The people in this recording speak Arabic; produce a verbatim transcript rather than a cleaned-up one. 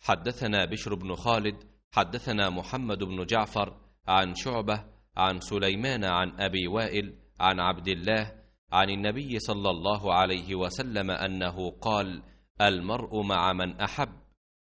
حدثنا بشر بن خالد حدثنا محمد بن جعفر عن شعبة عن سليمان عن أبي وائل عن عبد الله عن النبي صلى الله عليه وسلم أنه قال: المرء مع من أحب،